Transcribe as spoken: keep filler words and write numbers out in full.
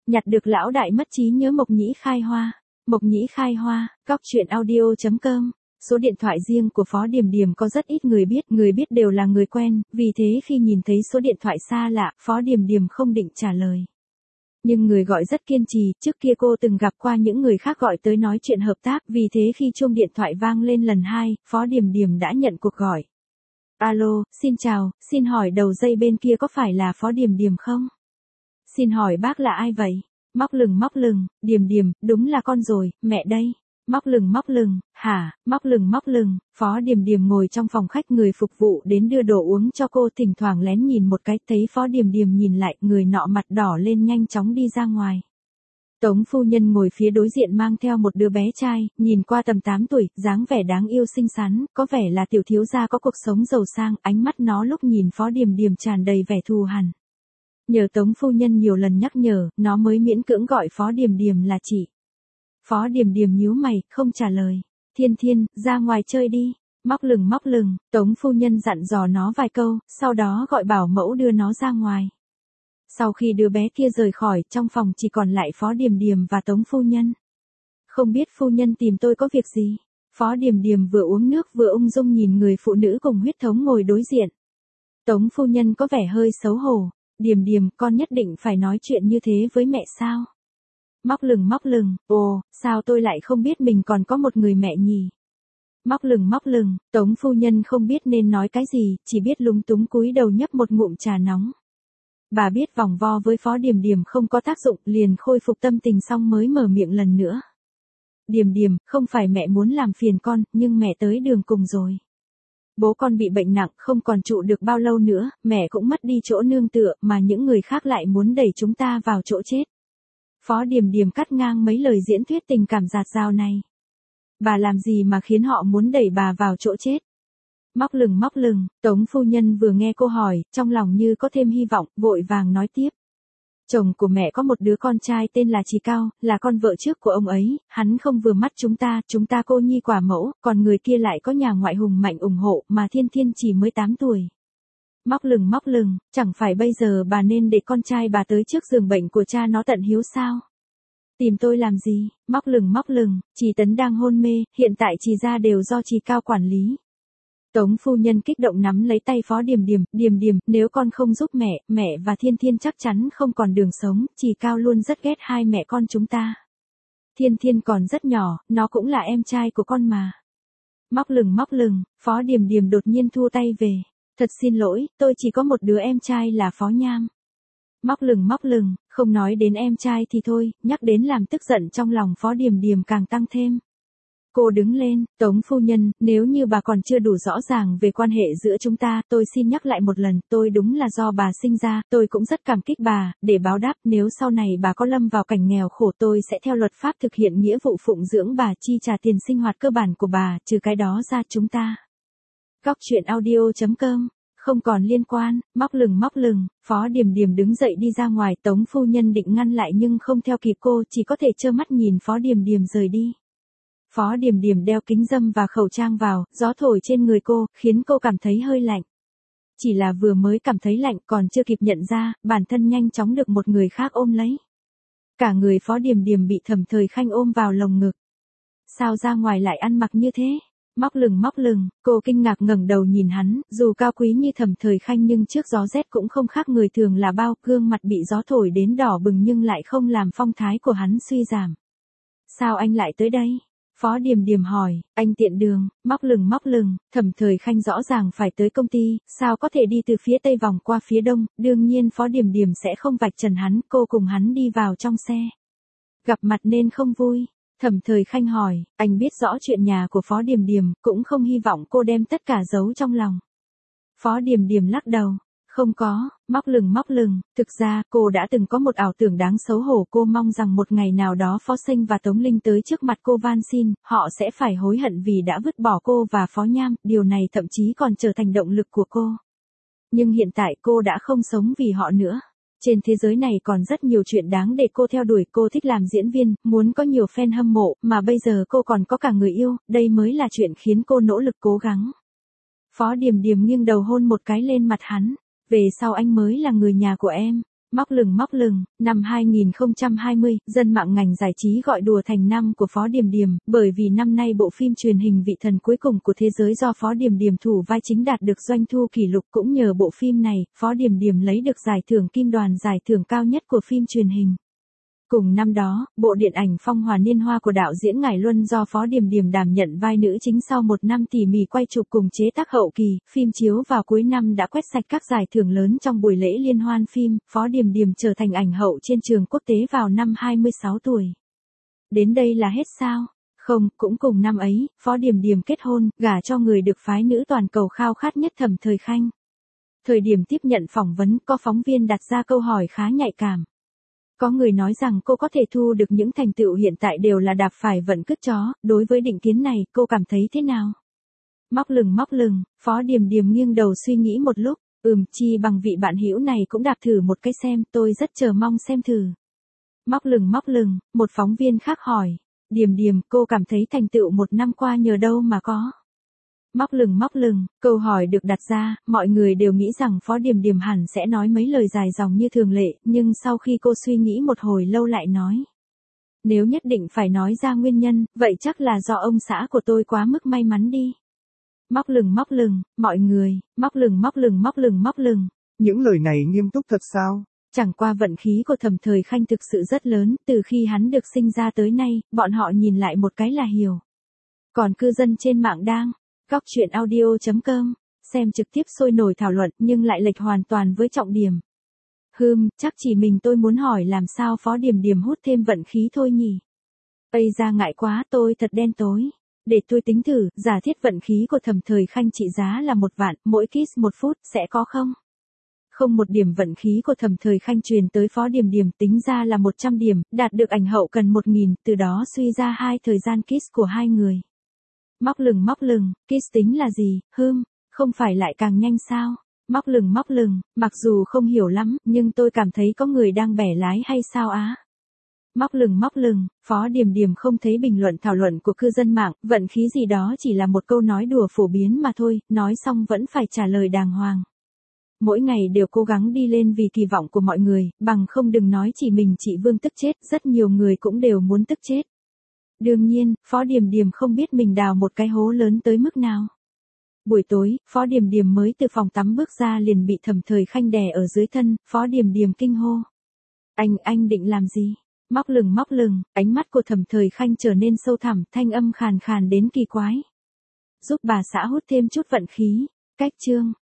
Nhặt được lão đại mất trí nhớ Mộc Nhĩ khai hoa. Mộc Nhĩ khai hoa, cóc truyện audio chấm com. Số điện thoại riêng của Phó Điềm Điềm có rất ít người biết, người biết đều là người quen, vì thế khi nhìn thấy số điện thoại xa lạ, Phó Điềm Điềm không định trả lời. Nhưng người gọi rất kiên trì, trước kia cô từng gặp qua những người khác gọi tới nói chuyện hợp tác, vì thế khi chuông điện thoại vang lên lần hai, Phó Điềm Điềm đã nhận cuộc gọi. Alo, xin chào, xin hỏi đầu dây bên kia có phải là Phó Điềm Điềm không? Xin hỏi bác là ai vậy? Móc lừng móc lừng, Điềm Điềm, đúng là con rồi, mẹ đây. Móc lừng móc lừng, hả, móc lừng móc lừng, Phó Điềm Điềm ngồi trong phòng khách, người phục vụ đến đưa đồ uống cho cô, thỉnh thoảng lén nhìn một cái, thấy Phó Điềm Điềm nhìn lại, người nọ mặt đỏ lên nhanh chóng đi ra ngoài. Tống phu nhân ngồi phía đối diện mang theo một đứa bé trai, nhìn qua tầm tám tuổi, dáng vẻ đáng yêu xinh xắn, có vẻ là tiểu thiếu gia có cuộc sống giàu sang, ánh mắt nó lúc nhìn Phó Điềm Điềm tràn đầy vẻ thù hằn. Nhờ Tống phu nhân nhiều lần nhắc nhở, nó mới miễn cưỡng gọi Phó Điềm Điềm là chị. Phó Điềm Điềm nhíu mày, không trả lời. Thiên Thiên, ra ngoài chơi đi. Móc lừng móc lừng, Tống phu nhân dặn dò nó vài câu, sau đó gọi bảo mẫu đưa nó ra ngoài. Sau khi đứa bé kia rời khỏi, trong phòng chỉ còn lại Phó Điềm Điềm và Tống phu nhân. Không biết phu nhân tìm tôi có việc gì? Phó Điềm Điềm vừa uống nước vừa ung dung nhìn người phụ nữ cùng huyết thống ngồi đối diện. Tống phu nhân có vẻ hơi xấu hổ. Điềm Điềm, con nhất định phải nói chuyện như thế với mẹ sao? Móc lừng móc lừng, ồ, sao tôi lại không biết mình còn có một người mẹ nhỉ? Móc lừng móc lừng, Tống phu nhân không biết nên nói cái gì, chỉ biết lúng túng cúi đầu nhấp một ngụm trà nóng. Bà biết vòng vo với Phó Điềm Điềm không có tác dụng, liền khôi phục tâm tình xong mới mở miệng lần nữa. Điềm Điềm, không phải mẹ muốn làm phiền con, nhưng mẹ tới đường cùng rồi. Bố con bị bệnh nặng, không còn trụ được bao lâu nữa, mẹ cũng mất đi chỗ nương tựa, mà những người khác lại muốn đẩy chúng ta vào chỗ chết. Phó Điềm Điềm cắt ngang mấy lời diễn thuyết tình cảm dạt dào này. Bà làm gì mà khiến họ muốn đẩy bà vào chỗ chết? Móc lừng móc lừng, Tống phu nhân vừa nghe cô hỏi, trong lòng như có thêm hy vọng, vội vàng nói tiếp. Chồng của mẹ có một đứa con trai tên là Trì Cao, là con vợ trước của ông ấy, hắn không vừa mắt chúng ta, chúng ta cô nhi quả mẫu, còn người kia lại có nhà ngoại hùng mạnh ủng hộ, mà Thiên Thiên chỉ mới tám tuổi. Móc lừng móc lừng, chẳng phải bây giờ bà nên để con trai bà tới trước giường bệnh của cha nó tận hiếu sao? Tìm tôi làm gì? Móc lừng móc lừng, Trì Tấn đang hôn mê, hiện tại Trì gia đều do Trì Cao quản lý. Tống phu nhân kích động nắm lấy tay Phó Điềm Điềm, Điềm Điềm, nếu con không giúp mẹ, mẹ và Thiên Thiên chắc chắn không còn đường sống, Trì Cao luôn rất ghét hai mẹ con chúng ta. Thiên Thiên còn rất nhỏ, nó cũng là em trai của con mà. Móc lừng móc lừng, Phó Điềm Điềm đột nhiên thua tay về. Thật xin lỗi, tôi chỉ có một đứa em trai là Phó Nham. Móc lừng móc lừng, không nói đến em trai thì thôi, nhắc đến làm tức giận trong lòng Phó Điềm Điềm càng tăng thêm. Cô đứng lên, Tống phu nhân, nếu như bà còn chưa đủ rõ ràng về quan hệ giữa chúng ta, tôi xin nhắc lại một lần, tôi đúng là do bà sinh ra, tôi cũng rất cảm kích bà, để báo đáp, nếu sau này bà có lâm vào cảnh nghèo khổ tôi sẽ theo luật pháp thực hiện nghĩa vụ phụng dưỡng bà, chi trả tiền sinh hoạt cơ bản của bà, trừ cái đó ra chúng ta. Cóc truyện audio chấm com. Không còn liên quan, móc lừng móc lừng, Phó Điềm Điềm đứng dậy đi ra ngoài, Tống phu nhân định ngăn lại nhưng không theo kịp cô, chỉ có thể trơ mắt nhìn Phó Điềm Điềm rời đi. Phó Điềm Điềm đeo kính râm và khẩu trang vào, gió thổi trên người cô, khiến cô cảm thấy hơi lạnh. Chỉ là vừa mới cảm thấy lạnh, còn chưa kịp nhận ra, bản thân nhanh chóng được một người khác ôm lấy. Cả người Phó Điềm Điềm bị Thẩm Thời Khanh ôm vào lồng ngực. Sao ra ngoài lại ăn mặc như thế? Móc lừng móc lừng, cô kinh ngạc ngẩng đầu nhìn hắn, dù cao quý như Thẩm Thời Khanh nhưng trước gió rét cũng không khác người thường là bao, gương mặt bị gió thổi đến đỏ bừng nhưng lại không làm phong thái của hắn suy giảm. Sao anh lại tới đây? Phó Điềm Điềm hỏi, anh tiện đường, móc lừng móc lừng, Thẩm Thời Khanh rõ ràng phải tới công ty, sao có thể đi từ phía tây vòng qua phía đông, đương nhiên Phó Điềm Điềm sẽ không vạch trần hắn, cô cùng hắn đi vào trong xe. Gặp mặt nên không vui. Thẩm Thời Khanh hỏi, anh biết rõ chuyện nhà của Phó Điềm Điềm, cũng không hy vọng cô đem tất cả giấu trong lòng. Phó Điềm Điềm lắc đầu, không có, móc lừng móc lừng, thực ra cô đã từng có một ảo tưởng đáng xấu hổ, cô mong rằng một ngày nào đó Phó Sinh và Tống Linh tới trước mặt cô van xin, họ sẽ phải hối hận vì đã vứt bỏ cô và Phó Nham, điều này thậm chí còn trở thành động lực của cô. Nhưng hiện tại cô đã không sống vì họ nữa. Trên thế giới này còn rất nhiều chuyện đáng để cô theo đuổi, cô thích làm diễn viên, muốn có nhiều fan hâm mộ, mà bây giờ cô còn có cả người yêu, đây mới là chuyện khiến cô nỗ lực cố gắng. Phó Điềm Điềm nghiêng đầu hôn một cái lên mặt hắn, về sau anh mới là người nhà của em. Móc lừng móc lừng, năm hai nghìn không trăm hai mươi, dân mạng ngành giải trí gọi đùa thành năm của Phó Điềm Điềm, bởi vì năm nay bộ phim truyền hình Vị Thần Cuối Cùng của Thế Giới do Phó Điềm Điềm thủ vai chính đạt được doanh thu kỷ lục. Cũng nhờ bộ phim này, Phó Điềm Điềm lấy được giải thưởng Kim Đoàn, giải thưởng cao nhất của phim truyền hình. Cùng năm đó, bộ điện ảnh Phong Hòa Niên Hoa của đạo diễn Ngải Luân do Phó Điềm Điềm đảm nhận vai nữ chính sau một năm tỉ mỉ quay chụp cùng chế tác hậu kỳ, phim chiếu vào cuối năm đã quét sạch các giải thưởng lớn trong buổi lễ liên hoan phim. Phó Điềm Điềm trở thành ảnh hậu trên trường quốc tế vào năm hai mươi sáu tuổi. Đến đây là hết sao? Không, cũng cùng năm ấy, Phó Điềm Điềm kết hôn, gả cho người được phái nữ toàn cầu khao khát nhất Thẩm Thời Khanh. Thời điểm tiếp nhận phỏng vấn, có phóng viên đặt ra câu hỏi khá nhạy cảm. Có người nói rằng cô có thể thu được những thành tựu hiện tại đều là đạp phải vận cứt chó, đối với định kiến này, cô cảm thấy thế nào? Móc lừng móc lừng, Phó Điềm Điềm nghiêng đầu suy nghĩ một lúc, ừm, chi bằng vị bạn hữu này cũng đạp thử một cái xem, tôi rất chờ mong xem thử. Móc lừng móc lừng, một phóng viên khác hỏi, Điềm Điềm, cô cảm thấy thành tựu một năm qua nhờ đâu mà có? Móc lừng móc lừng, câu hỏi được đặt ra, mọi người đều nghĩ rằng Phó Điềm Điềm hẳn sẽ nói mấy lời dài dòng như thường lệ, nhưng sau khi cô suy nghĩ một hồi lâu lại nói. Nếu nhất định phải nói ra nguyên nhân, vậy chắc là do ông xã của tôi quá mức may mắn đi. Móc lừng móc lừng, mọi người, móc lừng móc lừng móc lừng móc lừng. Những lời này nghiêm túc thật sao? Chẳng qua vận khí của Thẩm Thời Khanh thực sự rất lớn, từ khi hắn được sinh ra tới nay, bọn họ nhìn lại một cái là hiểu. Còn cư dân trên mạng đang Góc truyện audio chấm com, xem trực tiếp sôi nổi thảo luận nhưng lại lệch hoàn toàn với trọng điểm. Hừm, chắc chỉ mình tôi muốn hỏi làm sao Phó Điềm Điềm hút thêm vận khí thôi nhỉ? Ây ra ngại quá, tôi thật đen tối. Để tôi tính thử, giả thiết vận khí của Thẩm Thời Khanh trị giá là một vạn, mỗi kiss một phút, sẽ có không? Không, một điểm vận khí của Thẩm Thời Khanh truyền tới Phó Điềm Điềm tính ra là một trăm điểm, đạt được ảnh hậu cần một nghìn, từ đó suy ra hai thời gian kiss của hai người. Móc lừng móc lừng, kiss tính là gì, hưm, không phải lại càng nhanh sao? Móc lừng móc lừng, mặc dù không hiểu lắm, nhưng tôi cảm thấy có người đang bẻ lái hay sao á? Móc lừng móc lừng, Phó Điềm Điềm không thấy bình luận thảo luận của cư dân mạng, vận khí gì đó chỉ là một câu nói đùa phổ biến mà thôi, nói xong vẫn phải trả lời đàng hoàng. Mỗi ngày đều cố gắng đi lên vì kỳ vọng của mọi người, bằng không đừng nói chỉ mình chị Vương tức chết, rất nhiều người cũng đều muốn tức chết. Đương nhiên, Phó Điềm Điềm không biết mình đào một cái hố lớn tới mức nào. Buổi tối, Phó Điềm Điềm mới từ phòng tắm bước ra liền bị Thẩm Thời Khanh đè ở dưới thân, Phó Điềm Điềm kinh hô. Anh, anh định làm gì? Móc lừng móc lừng, ánh mắt của Thẩm Thời Khanh trở nên sâu thẳm, thanh âm khàn khàn đến kỳ quái. Giúp bà xã hút thêm chút vận khí. Cách chương.